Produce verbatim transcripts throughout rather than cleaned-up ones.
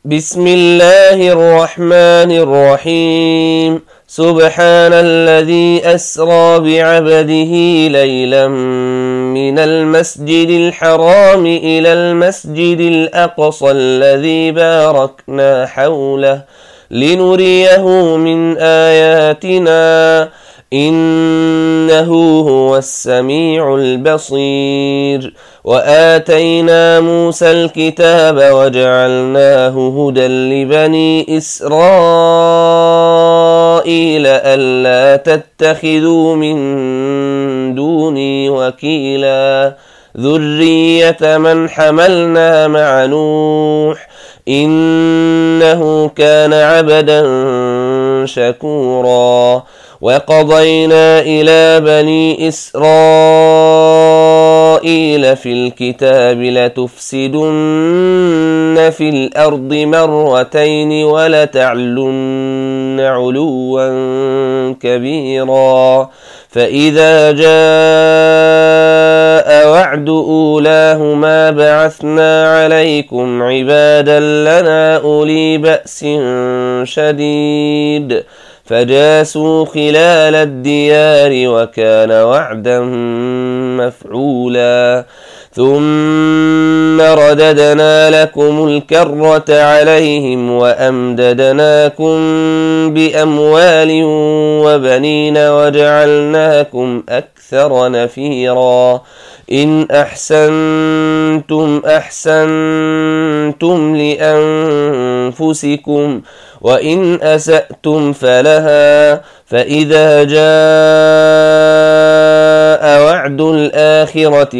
بسم الله الرحمن الرحيم. سبحان الذي أسرى بعبده ليلا من المسجد الحرام إلى المسجد الأقصى الذي باركنا حوله لنريه من آياتنا إنه هو السميع البصير. وآتينا موسى الكتاب وجعلناه هدى لبني إسرائيل ألا تتخذوا من دوني وكيلا ذرية من حملنا مع نوح إنه كان عبدا شكورا. وقضينا إلى بني إسرائيل في الكتاب لتفسدن في الأرض مرتين ولتعلن علوا كبيرا. فإذا جاء وعد أولاهما بعثنا عليكم عبادا لنا أولي بأس شديد فجاسوا خلال الديار وكان وعدا مفعولا. ثم رددنا لكم الكرة عليهم وأمددناكم بأموال وبنين وجعلناكم أكثر نفيرا. إن أحسنتم أحسنتم لأنفسكم وإن أسأتم فلها. فإذا جاء وعد الآخرة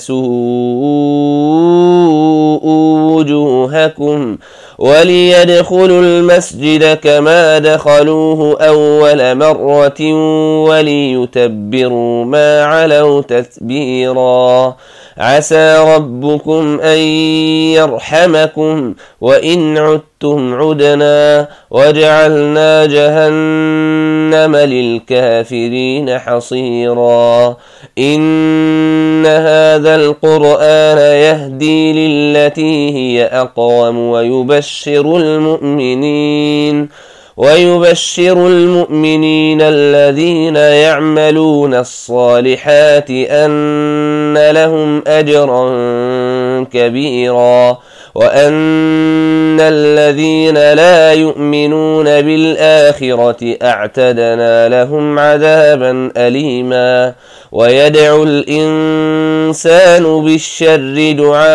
ليسوءوا وجوهكم وليدخلوا المسجد كما دخلوه أول مرة وليتبروا ما علوا تتبيرا. عسى ربكم أن يرحمكم وإن عدتم عدنا وجعلنا جهنم للكافرين حصيرا. إن هذا القرآن يهدي للتي هي أقوم ويبشر المؤمنين ويبشر المؤمنين الذين يعملون الصالحات أن لهم أجرا كبيرا وأن الذين لا يؤمنون بالآخرة أعتدنا لهم عذابا أليما. ويدعو الإنسان بالشر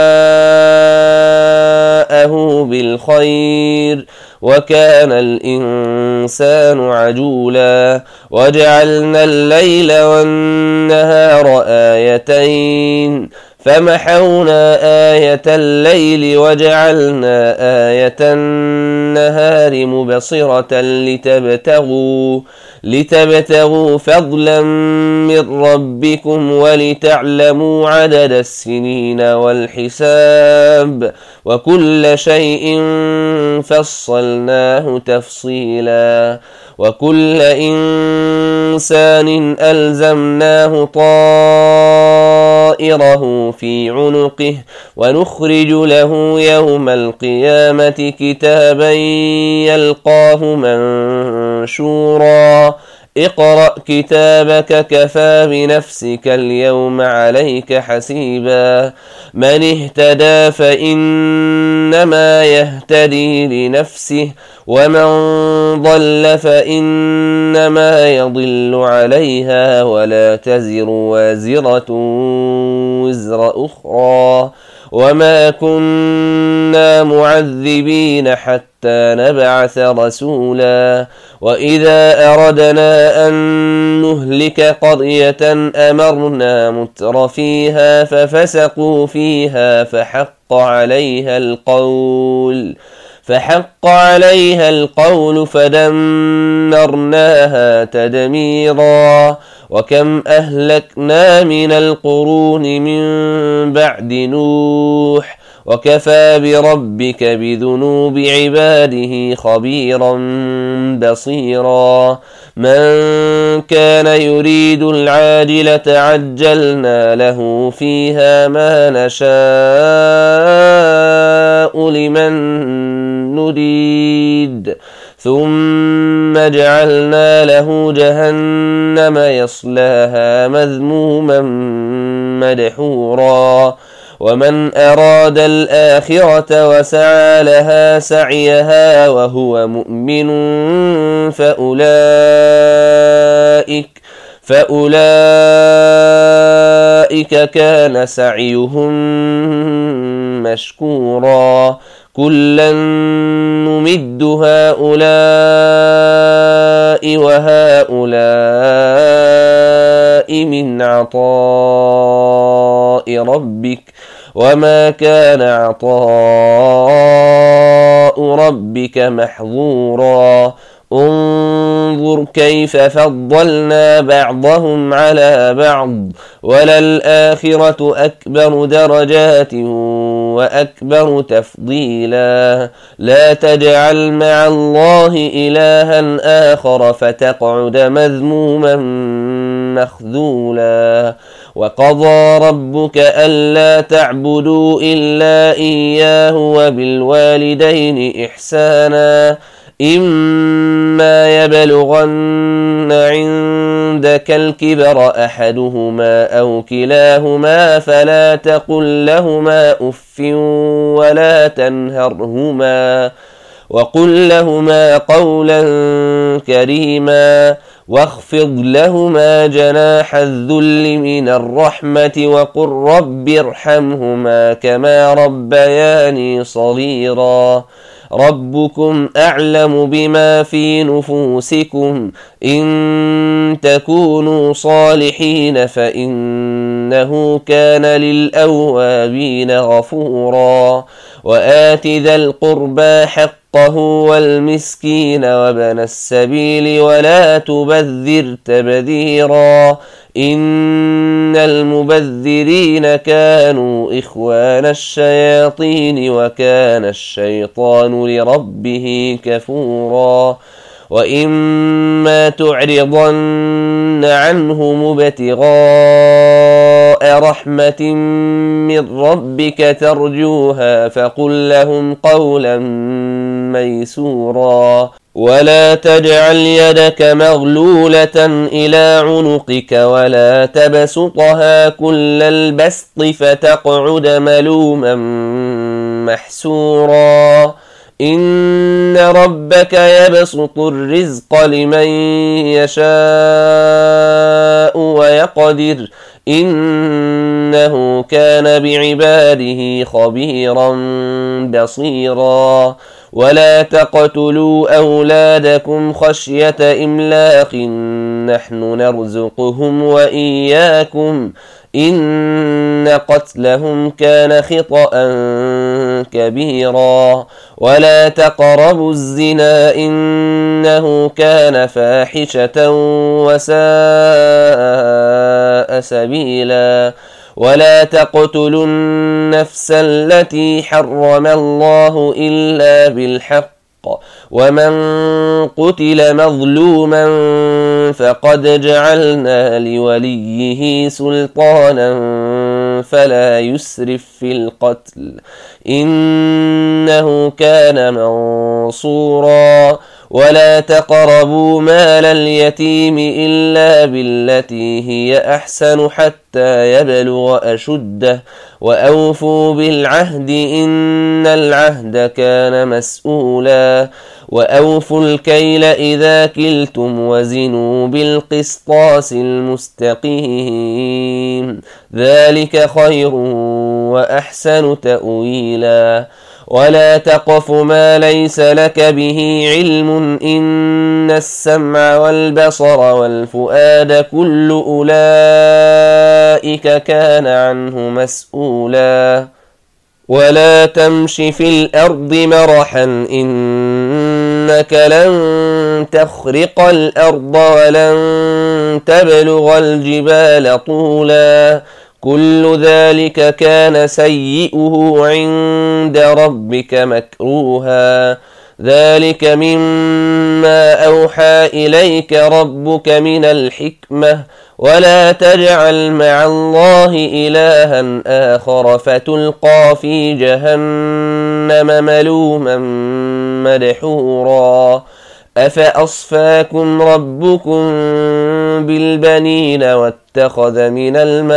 دعاءه بالخير وكان الإنسان عجولا. وجعلنا الليل والنهار آيتين فمحونا آية الليل وجعلنا آية النهار مبصرة لتبتغوا لتبتغوا فضلا من ربكم ولتعلموا عدد السنين والحساب وكل شيء فصلناه تفصيلا. وكل إنسان ألزمناه طائره في عنقه ونخرج له يوم القيامة كتابا يلقاه منشورا. اقرأ كتابك كفى بنفسك اليوم عليك حسيبا. من اهتدى فإنما يهتدي لنفسه ومن ضل فإنما يضل عليها ولا تزر وازرة وزر أخرى. وما كنا معذبين حتى نبعث رسولا. وإذا أردنا أن نهلك قرية أمرنا متر فيها ففسقوا فيها فحق عليها القول فحق عليها القول فدمرناها تدميرا. وكم أهلكنا من القرون من بعد نوح وكفى بربك بذنوب عباده خبيرا بصيرا. من كان يريد العاجلة عجلنا له فيها ما نشاء لمن نريد ثم جعلنا له جهنم يصلاها مذموما مدحورا ومن أراد الآخرة وسعى لها سعيها وهو مؤمن فأولئك فأولئك كان سعيهم مشكورا كلا نمد هؤلاء وهؤلاء من عطاء ربك وما كان عطاء ربك محظورا انظر كيف فضلنا بعضهم على بعض وللآخرة أكبر درجات وأكبر تفضيلا لا تجعل مع الله إلها آخر فتقعد مذموما مخذولا وقضى ربك ألا تعبدوا إلا إياه وبالوالدين إحسانا إما يبلغن عندك الكبر أحدهما أو كلاهما فلا تقل لهما أف ولا تنهرهما وقل لهما قولا كريما واخفض لهما جناح الذل من الرحمة وقل رب ارحمهما كما ربياني صغيرا ربكم أعلم بما في نفوسكم إن تكونوا صالحين فإنه كان للأوابين غفورا وآت ذا القربى حقه والمسكين وابن السبيل ولا تبذر تبذيرا إن المبذرين كانوا إخوان الشياطين وكان الشيطان لربه كفورا وإما تعرضن عنهم ابتغاء رحمة من ربك ترجوها فقل لهم قولا ميسورا ولا تجعل يدك مغلولة إلى عنقك ولا تبسطها كل البسط فتقعد ملوما محسورا إن ربك يبسط الرزق لمن يشاء ويقدر إنه كان بعباده خبيرا بصيرا ولا تقتلوا أولادكم خشية إملاق نحن نرزقهم وإياكم إن قتلهم كان خطأ كبيرا ولا تقربوا الزنا إنه كان فاحشة وساء سبيلا ولا تقتلوا النفس التي حرم الله إلا بالحق ومن قتل مظلوما فقد جعلنا لوليه سلطانا فلا يسرف في القتل إنه كان منصورا ولا تقربوا مال اليتيم إلا بالتي هي أحسن حتى يبلغ أشده وأوفوا بالعهد إن العهد كان مسؤولا وأوفوا الكيل إذا كلتم وزنوا بالقسطاس المستقيم ذلك خير وأحسن تأويلا ولا تقف ما ليس لك به علم إن السمع والبصر والفؤاد كل أولئك كان عنه مسؤولا ولا تمش في الأرض مرحا إنك لن تخرق الأرض ولن تبلغ الجبال طولا كل ذلك كان سيئه عند ربك مكروها ذلك مما أوحى إليك ربك من الحكمة ولا تجعل مع الله إلها آخر فتلقى في جهنم ملوما مدحورا أفأصفاكم ربكم بالبنين واتخذ من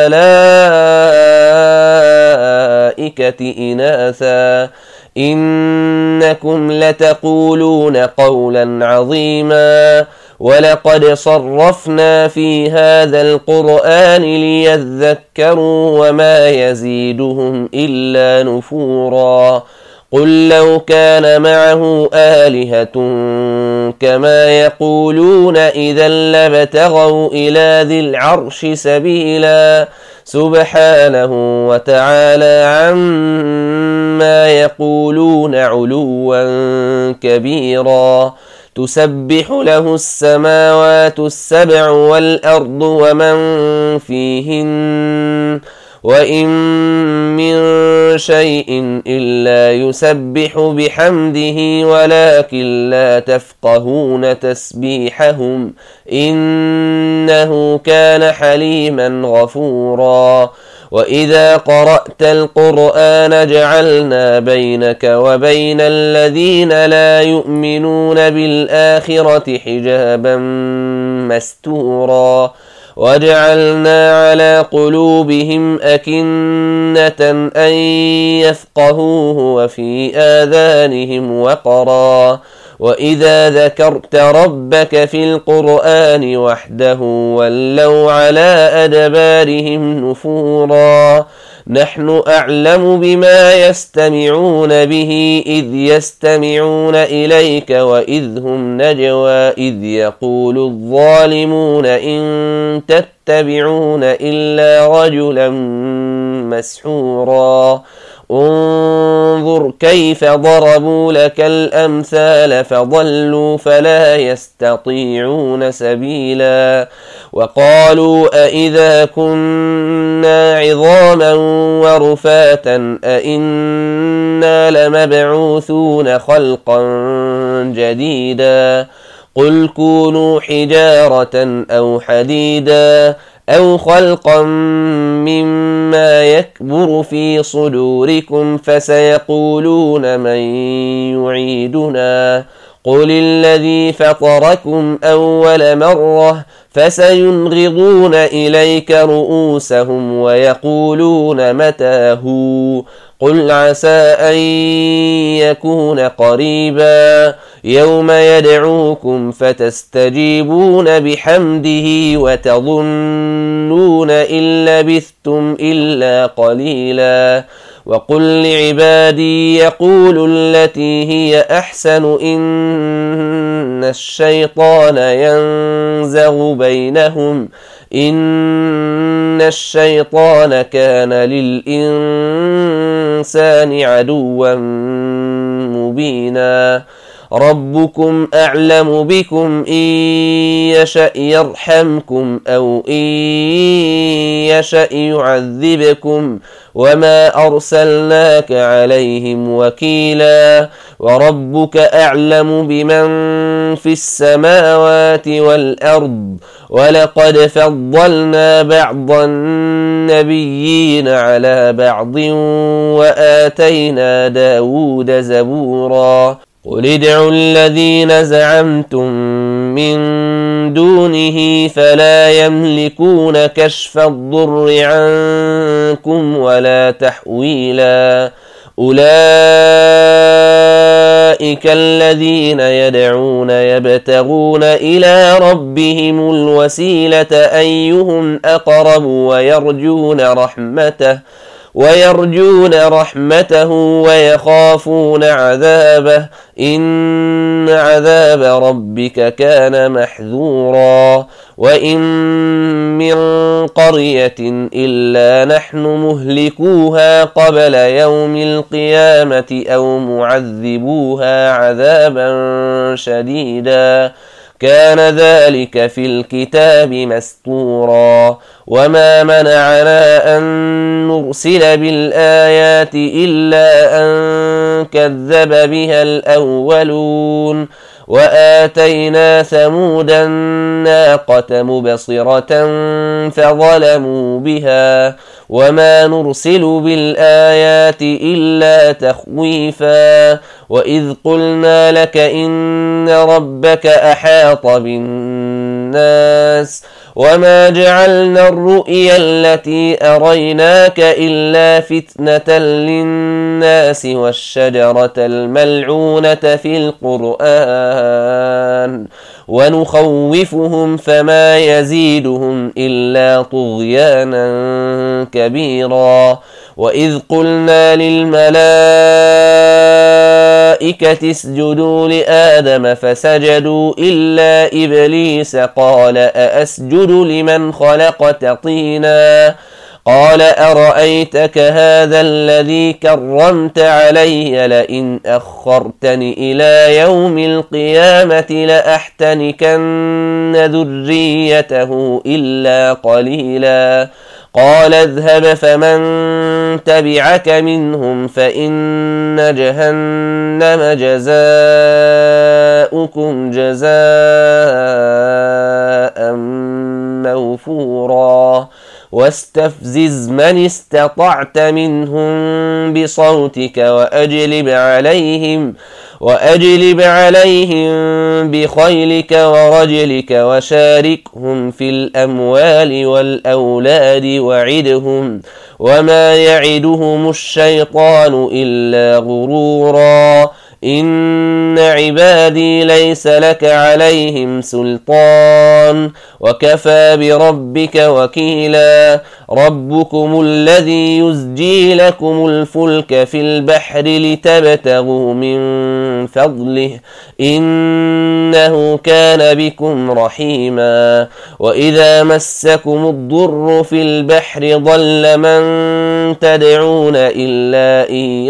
الملائكة إناثا إنكم لتقولون قولا عظيما ولقد صرفنا في هذا القرآن ليذكروا وما يزيدهم إلا نفورا قل لو كان معه آلهة كما يقولون إذا لابتغوا إلى ذي العرش سبيلا سبحانه وتعالى عما يقولون علوا كبيرا تسبح له السماوات السبع والأرض ومن فيهن وإن من شيء إلا يسبح بحمده ولكن لا تفقهون تسبيحهم إنه كان حليما غفورا وإذا قرأت القرآن جعلنا بينك وبين الذين لا يؤمنون بالآخرة حجابا مستورا وجعلنا على قلوبهم أكنة أن يفقهوه وفي آذانهم وقرا وإذا ذكرت ربك في القرآن وحده ولوا على أدبارهم نفورا نحن أعلم بما يستمعون به إذ يستمعون إليك وإذ هم نجوى إذ يقول الظالمون إن تتبعون إلا رجلا مسحورا انظر كيف ضربوا لك الأمثال فضلوا فلا يستطيعون سبيلا وقالوا أئذا كنا عظاما ورفاتا أئنا لمبعوثون خلقا جديدا قل كونوا حجارة أو حديدا أو خلقا مما يكبر في صدوركم فسيقولون من يعيدنا قل الذي فطركم أول مرة فسينغضون إليك رؤوسهم ويقولون متى هو قل عسى أن يكون قريبا يوم يدعوكم فتستجيبون بحمده وتظنون إن لبثتم إلا قليلا وقل لعبادي يقولوا التي هي أحسن إن الشيطان ينزغ بينهم إن الشيطان كان للإنسان عدوا مبينا ربكم أعلم بكم إن يشأ يرحمكم أو إن يشأ يعذبكم وما أرسلناك عليهم وكيلا وربك أعلم بمن في السماوات والأرض ولقد فضلنا بعض النبيين على بعض وآتينا داود زبورا قل ادعوا الذين زعمتم من دونه فلا يملكون كشف الضر عنكم ولا تحويلا أولئك الذين يدعون يبتغون إلى ربهم الوسيلة أيهم أقرب ويرجون رحمته ويرجون رحمته ويخافون عذابه إن عذاب ربك كان محذورا وإن من قرية إلا نحن مهلكوها قبل يوم القيامة أو معذبوها عذابا شديدا كان ذلك في الكتاب مسطورا وما منعنا أن نرسل بالآيات إلا أن كذب بها الأولون وآتينا ثمود الناقة مبصرة فظلموا بها وما نرسل بالآيات إلا تخويفا وإذ قلنا لك إن ربك أحاط بالناس وما جعلنا الرؤيا التي أريناك إلا فتنة للناس والشجرة الملعونة في القرآن ونخوفهم فما يزيدهم إلا طغيانا كبيرا وإذ قلنا للملائكة اسجدوا لآدم فسجدوا إلا إبليس قال أأسجد لمن خلقت طينا قال أرأيتك هذا الذي كرمت علي لئن أخرتني إلى يوم القيامة لأحتنكن ذريته إلا قليلا قال اذهب فمن تبعك منهم فإن جهنم جزاؤكم جزاء موفورا واستفزز من استطعت منهم بصوتك وأجلب عليهم وأجلب عليهم بخيلك ورجلك وشاركهم في الأموال والأولاد وعدهم وما يعدهم الشيطان إلا غرورا إن عبادي ليس لك عليهم سلطان وكفى بربك وكيلا ربكم الذي يزجي لكم الفلك في البحر لتبتغوا من فضله إنه كان بكم رحيما وإذا مسكم الضر في البحر ضل من تدعون إلا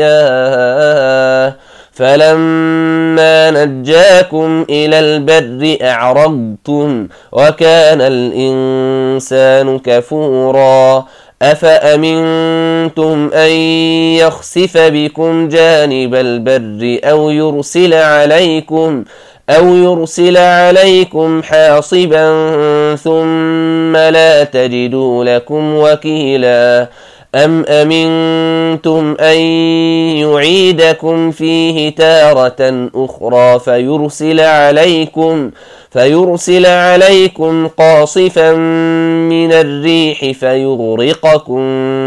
إياه فلما نجاكم إلى البر أعرضتم وكان الإنسان كفورا أفأمنتم أن يخسف بكم جانب البر أو يرسل عليكم أو يرسل عليكم حاصبا ثم لا تجدوا لكم وكيلا أم أمنتم أن يعيدكم فيه تارة أخرى فيرسل عليكم فيرسل عليكم قاصفا من الريح فيغرقكم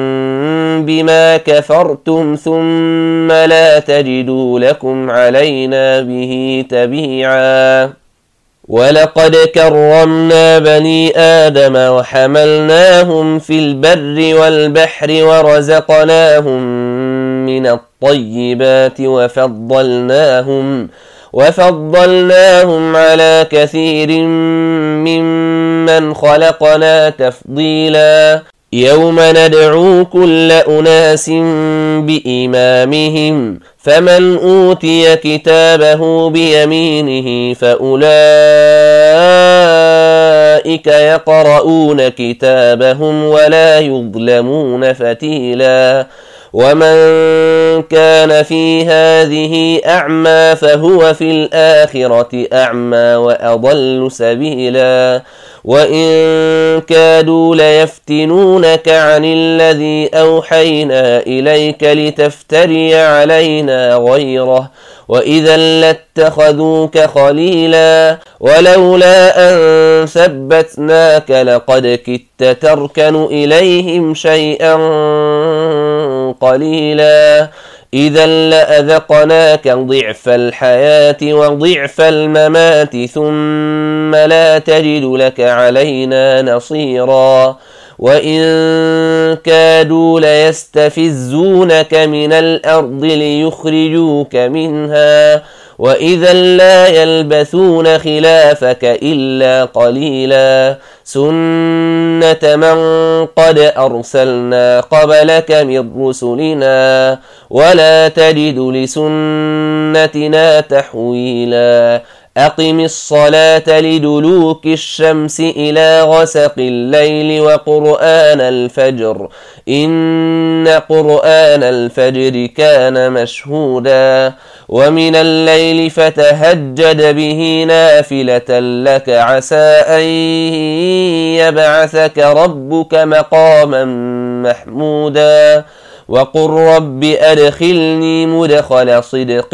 بما كفرتم ثم لا تجدوا لكم علينا به تبيعا ولقد كرمنا بني آدم وحملناهم في البر والبحر ورزقناهم من الطيبات وفضلناهم وفضلناهم على كثير ممن خلقنا تفضيلا يوم ندعو كل أناس بإمامهم فمن أوتي كتابه بيمينه فأولئك يقرؤون كتابهم ولا يظلمون فتيلا ومن كان في هذه أعمى فهو في الآخرة أعمى وأضل سبيلا وإن كادوا ليفتنونك عن الذي أوحينا إليك لتفتري علينا غيره وإذا لاتخذوك خليلا ولولا أن ثبتناك لقد كدت تركن إليهم شيئا قليلا إذا لأذقناك ضعف الحياة وضعف الممات ثم لا تجد لك علينا نصيرا وإن كادوا ليستفزونك من الأرض ليخرجوك منها وإذا لا يلبثون خلافك إلا قليلا سنة من قد أرسلنا قبلك من رسلنا ولا تجد لسنتنا تحويلا أقم الصلاة لدلوك الشمس إلى غسق الليل وقرآن الفجر إن قرآن الفجر كان مشهودا ومن الليل فتهجد به نافلة لك عسى أن يبعثك ربك مقاما محمودا وقل رب أدخلني مدخل صدق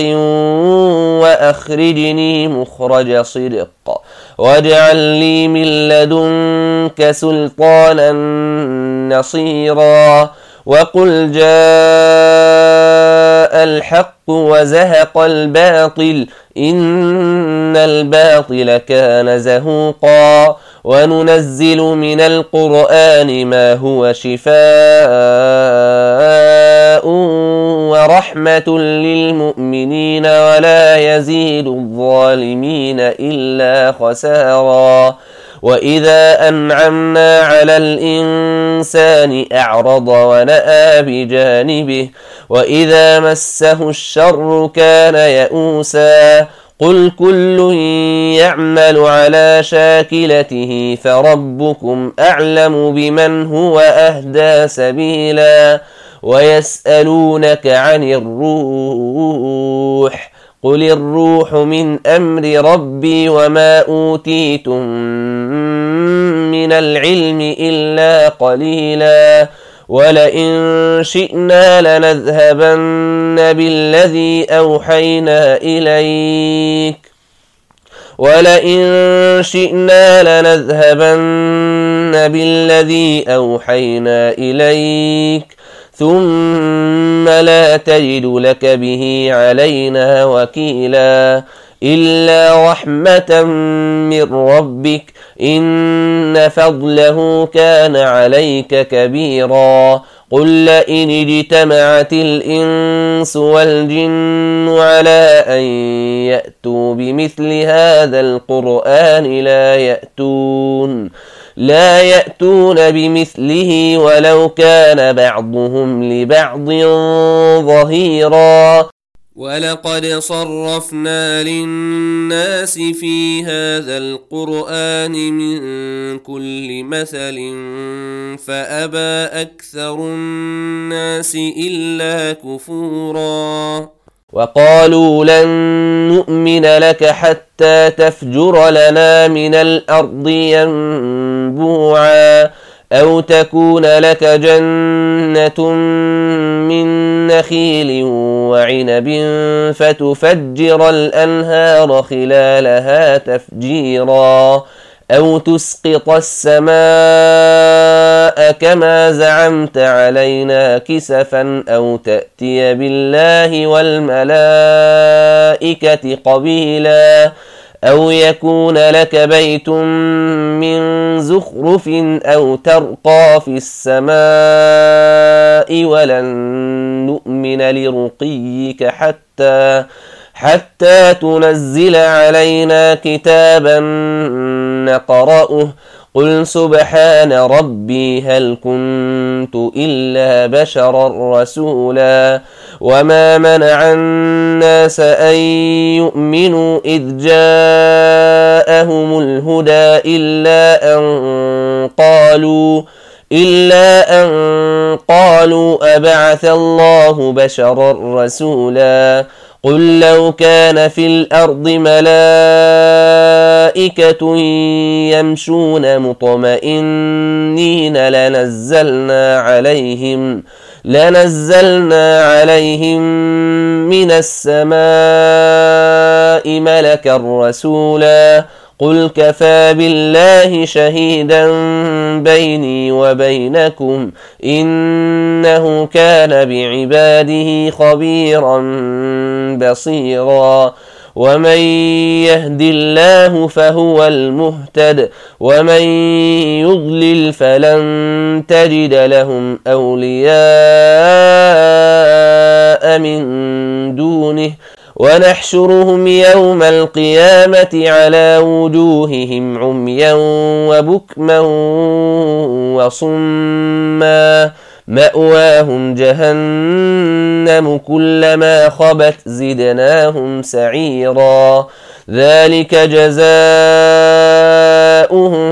وأخرجني مخرج صدق واجعل لي من لدنك سلطانا نصيرا وقل جاء الحق وزهق الباطل إن الباطل كان زهوقا وننزل من القرآن ما هو شفاء ورحمة للمؤمنين ولا يزيد الظالمين إلا خسارا وإذا أنعمنا على الإنسان أعرض ونأى بجانبه وإذا مسه الشر كان يئوسا قل كل يعمل على شاكلته فربكم أعلم بمن هو أهدى سبيلا ويسألونك عن الروح قل الروح من أمر ربي وما أوتيتم من العلم إلا قليلا ولئن شئنا لنذهبن بالذي أوحينا إليك ولئن شئنا لنذهبن بالذي أوحينا إليك ثم لا تجد لك به علينا وكيلا إلا رحمة من ربك إن فضله كان عليك كبيرا قل لئن اجتمعت الإنس والجن على أن يأتوا بمثل هذا القرآن لا يأتون لا يأتون بمثله ولو كان بعضهم لبعض ظهيرا ولقد صرفنا للناس في هذا القرآن من كل مثل فأبى أكثر الناس إلا كفورا وقالوا لن نؤمن لك حتى تفجر لنا من الأرض ينبوعا أو تكون لك جنة من نخيل وعنب فتفجر الأنهار خلالها تفجيرا أو تسقط السماء كما زعمت علينا كسفا أو تأتي بالله والملائكة قبيلا أو يكون لك بيت من زخرف أو ترقى في السماء ولن نؤمن لرقيك حتى حتى تنزل علينا كتابا نقرأه قل سبحان ربي هل كنت إلا بشرا رسولا وما منع الناس أن يؤمنوا إذ جاءهم الهدى إلا أن قالوا إلا أن قالوا أبعث الله بشرا رسولا قل لو كان في الأرض ملائكة يمشون مطمئنين لنزلنا عليهم لنزلنا عليهم من السماء ملكا رسولا قل كفى بالله شهيدا بيني وبينكم إنه كان بعباده خبيرا بصيرا ومن يهد الله فهو المهتد ومن يضلل فلن تجد لهم أولياء من دونه ونحشرهم يوم القيامة على وجوههم عميا وبكما وصما مأواهم جهنم كلما خبت زدناهم سعيرا ذلك جزاؤهم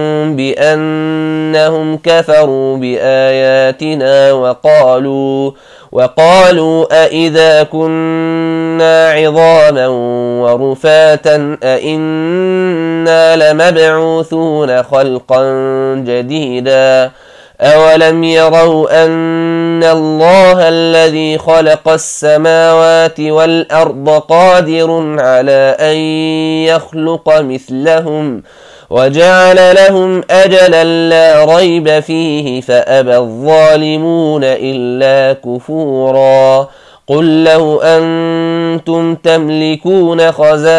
بأنهم كفروا بآياتنا وقالوا وقالوا أإذا كنا عظاما ورفاتا أإنا لمبعوثون خلقا جديدا أولم يروا أن الله الذي خلق السماوات والأرض قادر على أن يخلق مثلهم وجعل لهم أجلا لا ريب فيه فأبى الظالمون إلا كفورا قل لو أنتم تملكون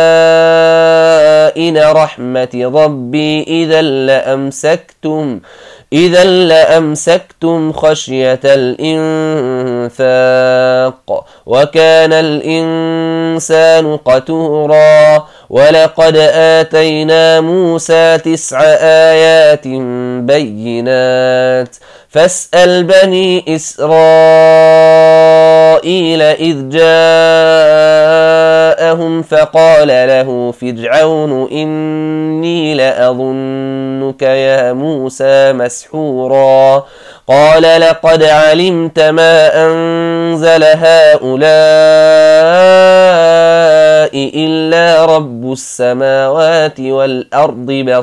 خزائن رحمة ربي إذا لأمسكتم إذا لأمسكتم خشية الإنفاق وكان الإنسان قتورا ولقد آتينا موسى تسع آيات بينات فاسأل بني إسرائيل إذ جاءهم فقال له فرعون إني لأظنك يا موسى مسحورا قال لقد علمت ما أنزل هؤلاء إلا رب السماوات والأرض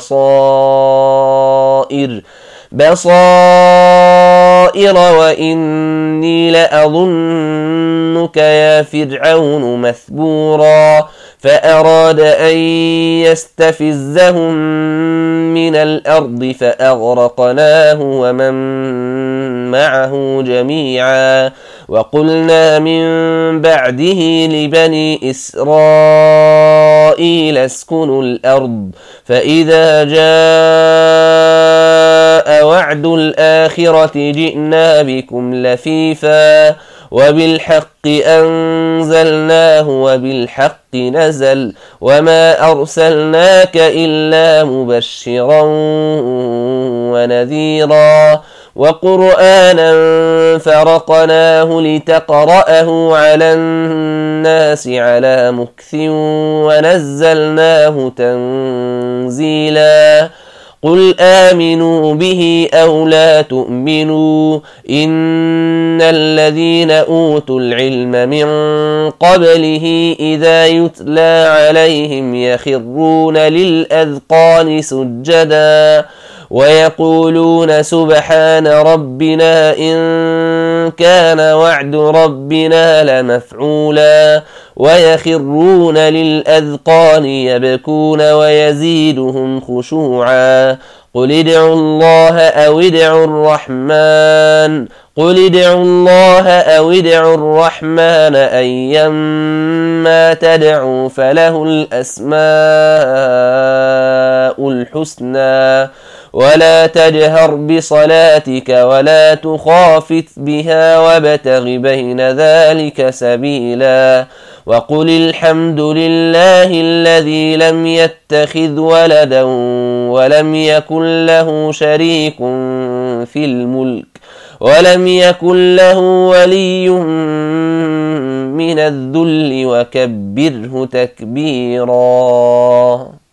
بصائر بصائر وإني لأظنك يا فرعون مثبورا فأراد أن يستفزهم من الأرض فأغرقناه ومن معه جميعا وقلنا من بعده لبني إسرائيل اسكنوا الأرض فإذا جاء وعد الآخرة جئنا بكم لفيفا وبالحق أنزلناه وبالحق نزل وما أرسلناك إلا مبشرا ونذيرا وقرآنا فرقناه لتقرأه على الناس على مكث ونزلناه تنزيلا قل آمنوا به أو لا تؤمنوا إن الذين أوتوا العلم من قبله إذا يتلى عليهم يخرون للأذقان سجدا ويقولون سبحان ربنا إن كان وعد ربنا لمفعولا ويخرون للأذقان يبكون ويزيدهم خشوعا قل ادعوا الله أو ادعوا الرحمن قل ادعوا الله أو ادعوا الرحمن أيما تدعوا فله الأسماء الحسنى ولا تجهر بصلاتك ولا تخافت بها وابتغ بين ذلك سبيلا وقل الحمد لله الذي لم يتخذ ولدا ولم يكن له شريك في الملك ولم يكن له ولي من الذل وكبره تكبيرا.